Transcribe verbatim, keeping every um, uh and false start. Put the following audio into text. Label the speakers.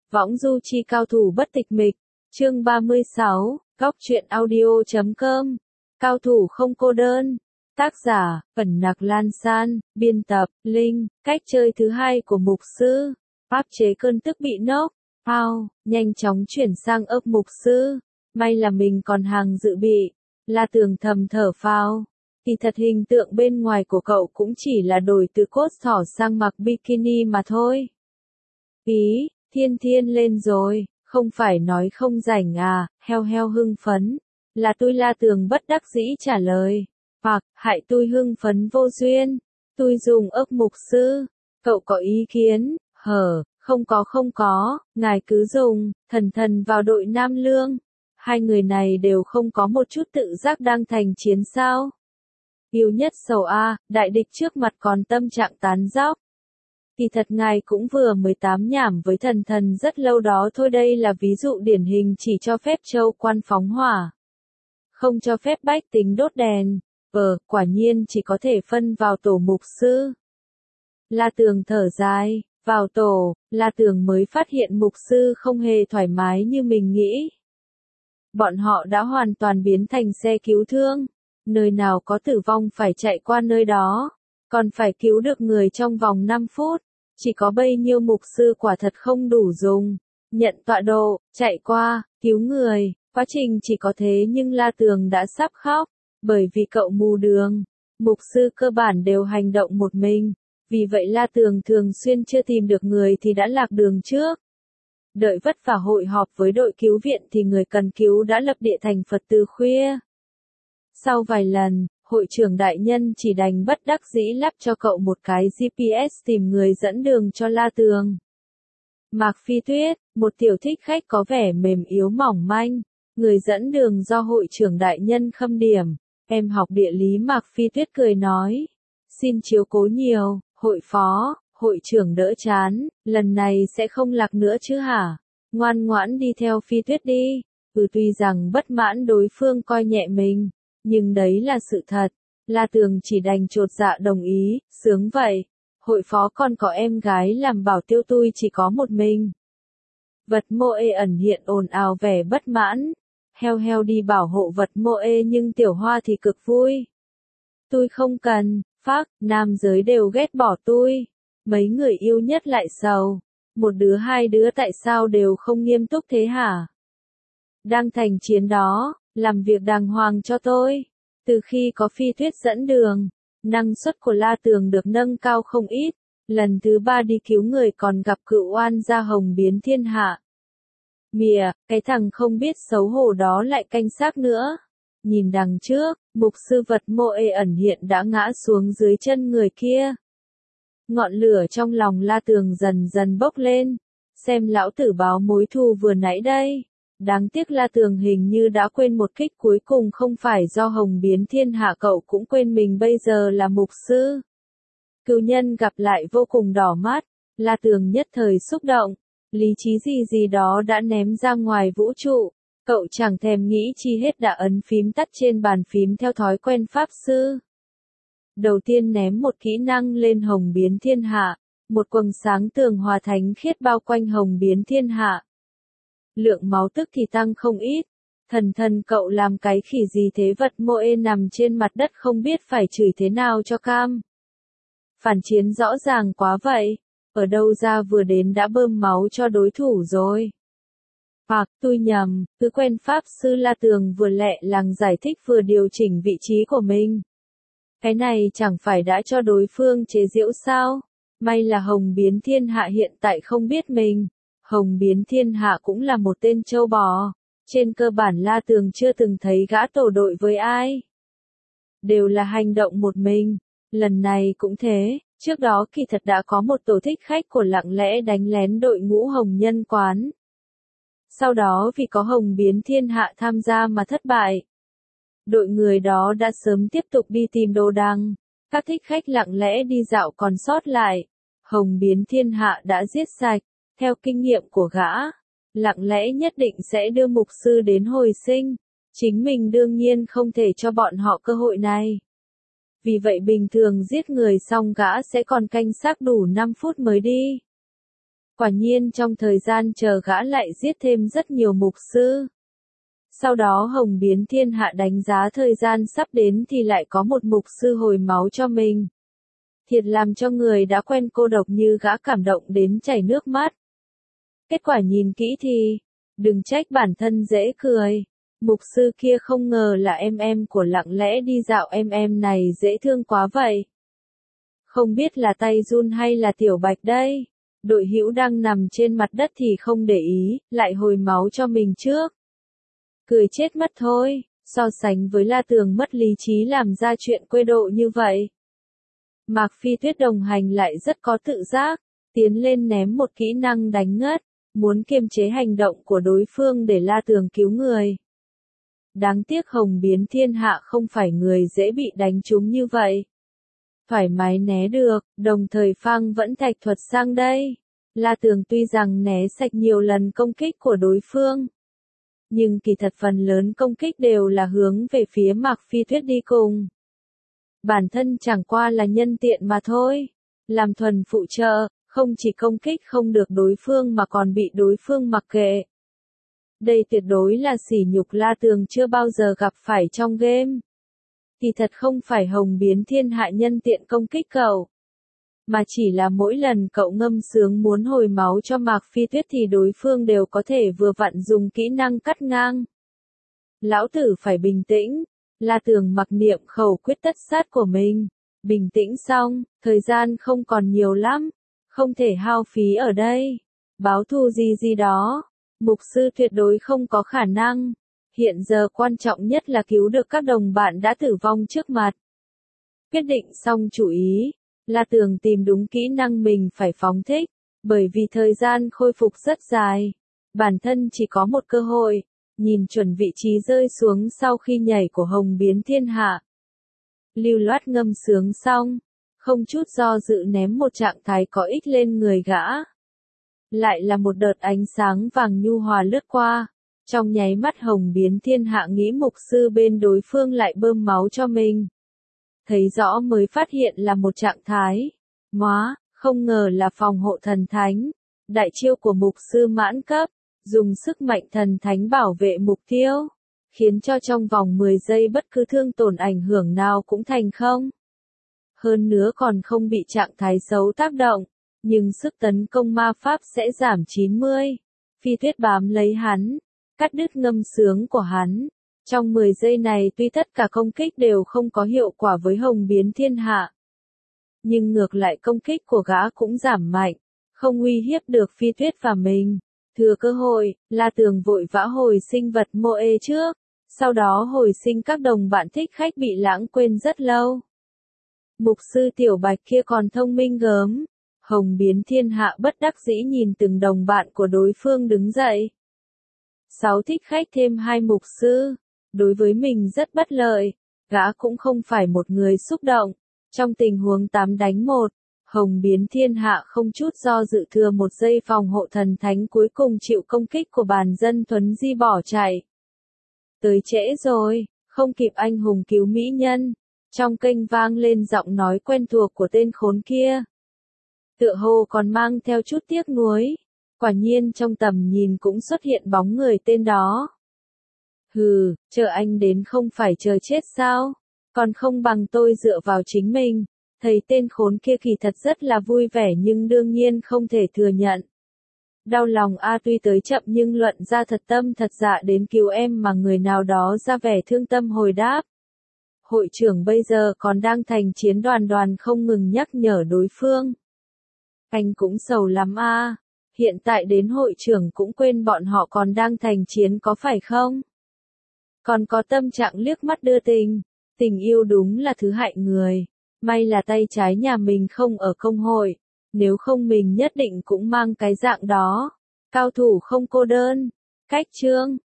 Speaker 1: Võng du chi cao thủ bất tịch mịch, chương ba mươi sáu, góc truyện audio chấm com, cao thủ không cô đơn, tác giả, Cẩn Nặc Lan San, biên tập, Linh, cách chơi thứ hai của mục sư, áp chế cơn tức bị nốc, ao, nhanh chóng chuyển sang ấp mục sư, may là mình còn hàng dự bị, La Tường thầm thở phào. Thì thật hình tượng bên ngoài của cậu cũng chỉ là đổi từ cốt thỏ sang mặc bikini mà thôi. Ý, thiên thiên lên rồi, không phải nói không rảnh à, heo heo hưng phấn. Là tôi La Tường bất đắc dĩ trả lời. Hoặc, hại tôi hưng phấn vô duyên. Tôi dùng ấp mục sư. Cậu có ý kiến, hở, không có không có, ngài cứ dùng, thần thần vào đội Nam Lương. Hai người này đều không có một chút tự giác đang thành chiến sao. Yêu nhất sầu A, đại địch trước mặt còn tâm trạng tán dóc. Thì thật ngài cũng vừa mới tám nhảm với thần thần rất lâu đó thôi, đây là ví dụ điển hình chỉ cho phép châu quan phóng hỏa. Không cho phép bách tính đốt đèn. Ờ, quả nhiên chỉ có thể phân vào tổ mục sư. La Tường thở dài, vào tổ, La Tường mới phát hiện mục sư không hề thoải mái như mình nghĩ. Bọn họ đã hoàn toàn biến thành xe cứu thương. Nơi nào có tử vong phải chạy qua nơi đó, còn phải cứu được người trong vòng năm phút, chỉ có bấy nhiêu mục sư quả thật không đủ dùng, nhận tọa độ, chạy qua, cứu người, quá trình chỉ có thế nhưng La Tường đã sắp khóc, bởi vì cậu mù đường, mục sư cơ bản đều hành động một mình, vì vậy La Tường thường xuyên chưa tìm được người thì đã lạc đường trước. Đợi vất vả hội họp với đội cứu viện thì người cần cứu đã lập địa thành Phật từ khuya. Sau vài lần, hội trưởng đại nhân chỉ đành bất đắc dĩ lắp cho cậu một cái giê pê ét tìm người dẫn đường cho La Tường. Mạc Phi Tuyết, một tiểu thích khách có vẻ mềm yếu mỏng manh, người dẫn đường do hội trưởng đại nhân khâm điểm. Em học địa lý Mạc Phi Tuyết cười nói, xin chiếu cố nhiều, hội phó, hội trưởng đỡ chán, lần này sẽ không lạc nữa chứ hả? Ngoan ngoãn đi theo Phi Tuyết đi. Ừ, tuy rằng bất mãn đối phương coi nhẹ mình. Nhưng đấy là sự thật, La Tường chỉ đành chột dạ đồng ý, sướng vậy, hội phó còn có em gái làm bảo tiêu, tôi chỉ có một mình. Vật mô ê ẩn hiện ồn ào vẻ bất mãn, heo heo đi bảo hộ vật mô ê nhưng tiểu hoa thì cực vui. Tôi không cần, phác, nam giới đều ghét bỏ tôi, mấy người yêu nhất lại sầu, một đứa hai đứa tại sao đều không nghiêm túc thế hả? Đang thành chiến đó. Làm việc đàng hoàng cho tôi. Từ khi có Phi Tuyết dẫn đường, năng suất của La Tường được nâng cao không ít. Lần thứ ba đi cứu người còn gặp cựu oan gia Hồng Biến Thiên Hạ. Mìa, cái thằng không biết xấu hổ đó lại canh xác nữa. Nhìn đằng trước, mục sư vật mô ê ẩn hiện đã ngã xuống dưới chân người kia. Ngọn lửa trong lòng La Tường dần dần bốc lên. Xem lão tử báo mối thù vừa nãy đây. Đáng tiếc La Tường hình như đã quên một kích cuối cùng, không phải do Hồng Biến Thiên Hạ, cậu cũng quên mình bây giờ là mục sư. Cựu nhân gặp lại vô cùng đỏ mắt, La Tường nhất thời xúc động, lý trí gì gì đó đã ném ra ngoài vũ trụ, cậu chẳng thèm nghĩ chi hết đã ấn phím tắt trên bàn phím theo thói quen pháp sư. Đầu tiên ném một kỹ năng lên Hồng Biến Thiên Hạ, một quầng sáng tường hòa thánh khiết bao quanh Hồng Biến Thiên Hạ. Lượng máu tức thì tăng không ít. Thần thần cậu làm cái khỉ gì thế? Vật mô ê nằm trên mặt đất không biết phải chửi thế nào cho cam. Phản chiến rõ ràng quá vậy. Ở đâu ra vừa đến đã bơm máu cho đối thủ rồi. Hoặc, tôi nhầm, cứ quen pháp sư La Tường vừa lẹ làng giải thích vừa điều chỉnh vị trí của mình. Cái này chẳng phải đã cho đối phương chế giễu sao? May là Hồng Biến Thiên Hạ hiện tại không biết mình. Hồng Biến Thiên Hạ cũng là một tên trâu bò. Trên cơ bản La Tường chưa từng thấy gã tổ đội với ai. Đều là hành động một mình. Lần này cũng thế, trước đó kỳ thật đã có một tổ thích khách của lặng lẽ đánh lén đội ngũ Hồng Nhân Quán. Sau đó vì có Hồng Biến Thiên Hạ tham gia mà thất bại. Đội người đó đã sớm tiếp tục đi tìm đồ đằng. Các thích khách lặng lẽ đi dạo còn sót lại. Hồng Biến Thiên Hạ đã giết sạch. Theo kinh nghiệm của gã, lặng lẽ nhất định sẽ đưa mục sư đến hồi sinh. Chính mình đương nhiên không thể cho bọn họ cơ hội này. Vì vậy bình thường giết người xong gã sẽ còn canh xác đủ năm phút mới đi. Quả nhiên trong thời gian chờ gã lại giết thêm rất nhiều mục sư. Sau đó Hồng Biến Thiên Hạ đánh giá thời gian sắp đến thì lại có một mục sư hồi máu cho mình. Thiệt làm cho người đã quen cô độc như gã cảm động đến chảy nước mắt. Kết quả nhìn kỹ thì, đừng trách bản thân dễ cười. Mục sư kia không ngờ là em em của Lặng Lẽ Đi Dạo, em em này dễ thương quá vậy. Không biết là tay run hay là Tiểu Bạch đây. Đội hữu đang nằm trên mặt đất thì không để ý, lại hồi máu cho mình trước. Cười chết mất thôi, so sánh với La Tường mất lý trí làm ra chuyện quê độ như vậy. Mạc Phi Tuyết đồng hành lại rất có tự giác, tiến lên ném một kỹ năng đánh ngất, muốn kiềm chế hành động của đối phương để La Tường cứu người. Đáng tiếc Hồng Biến Thiên Hạ không phải người dễ bị đánh trúng như vậy. Thoải mái né được, đồng thời phang vẫn thạch thuật sang đây. La Tường tuy rằng né sạch nhiều lần công kích của đối phương, nhưng kỳ thật phần lớn công kích đều là hướng về phía Mạc Phi Tuyết đi cùng. Bản thân chẳng qua là nhân tiện mà thôi. Làm thuần phụ trợ, không chỉ công kích không được đối phương mà còn bị đối phương mặc kệ. Đây tuyệt đối là sỉ nhục La Tường chưa bao giờ gặp phải trong game. Thì thật không phải Hồng Biến Thiên Hạ nhân tiện công kích cậu, mà chỉ là mỗi lần cậu ngâm sướng muốn hồi máu cho Mạc Phi Tuyết thì đối phương đều có thể vừa vặn dùng kỹ năng cắt ngang. Lão tử phải bình tĩnh. La Tường mặc niệm khẩu quyết tất sát của mình. Bình tĩnh xong, thời gian không còn nhiều lắm, không thể hao phí ở đây. Báo thù gì gì đó, mục sư tuyệt đối không có khả năng. Hiện giờ quan trọng nhất là cứu được các đồng bạn đã tử vong trước mặt. Quyết định xong chủ ý, La Tường tìm đúng kỹ năng mình phải phóng thích, bởi vì thời gian khôi phục rất dài. Bản thân chỉ có một cơ hội, nhìn chuẩn vị trí rơi xuống sau khi nhảy của Hồng Biến Thiên Hạ. Lưu loát ngâm sướng xong, không chút do dự ném một trạng thái có ích lên người gã. Lại là một đợt ánh sáng vàng nhu hòa lướt qua. Trong nháy mắt Hồng Biến Thiên Hạ nghĩ mục sư bên đối phương lại bơm máu cho mình. Thấy rõ mới phát hiện là một trạng thái. Móa, không ngờ là phòng hộ thần thánh. Đại chiêu của mục sư mãn cấp, dùng sức mạnh thần thánh bảo vệ mục tiêu, khiến cho trong vòng mười giây bất cứ thương tổn ảnh hưởng nào cũng thành không. Hơn nữa còn không bị trạng thái xấu tác động, nhưng sức tấn công ma pháp sẽ giảm chín mươi. Phi Tuyết bám lấy hắn, cắt đứt ngâm sướng của hắn. Trong mười giây này tuy tất cả công kích đều không có hiệu quả với Hồng Biến Thiên Hạ, nhưng ngược lại công kích của gã cũng giảm mạnh, không uy hiếp được Phi Tuyết và mình. Thừa cơ hội, La Tường vội vã hồi sinh vật mô ê trước, sau đó hồi sinh các đồng bạn thích khách bị lãng quên rất lâu. Mục sư Tiểu Bạch kia còn thông minh gớm. Hồng Biến Thiên Hạ bất đắc dĩ nhìn từng đồng bạn của đối phương đứng dậy. Sáu thích khách thêm hai mục sư, đối với mình rất bất lợi, gã cũng không phải một người xúc động. Trong tình huống tám đánh một, Hồng Biến Thiên Hạ không chút do dự thừa một giây phòng hộ thần thánh cuối cùng chịu công kích của bàn dân thuấn di bỏ chạy. Tới trễ rồi, không kịp anh hùng cứu mỹ nhân. Trong kênh vang lên giọng nói quen thuộc của tên khốn kia. Tựa hồ còn mang theo chút tiếc nuối. Quả nhiên trong tầm nhìn cũng xuất hiện bóng người tên đó. Hừ, chờ anh đến không phải chờ chết sao? Còn không bằng tôi dựa vào chính mình. Thấy tên khốn kia kỳ thật rất là vui vẻ nhưng đương nhiên không thể thừa nhận. Đau lòng a tuy tới chậm nhưng luận ra thật tâm thật dạ đến cứu em mà người nào đó ra vẻ thương tâm hồi đáp. Hội trưởng bây giờ còn đang thành chiến đoàn đoàn không ngừng nhắc nhở đối phương. Anh cũng sầu lắm a, hiện tại đến hội trưởng cũng quên bọn họ còn đang thành chiến có phải không? Còn có tâm trạng liếc mắt đưa tình, tình yêu đúng là thứ hại người. May là tay trái nhà mình không ở công hội, nếu không mình nhất định cũng mang cái dạng đó. Cao thủ không cô đơn. Cách chương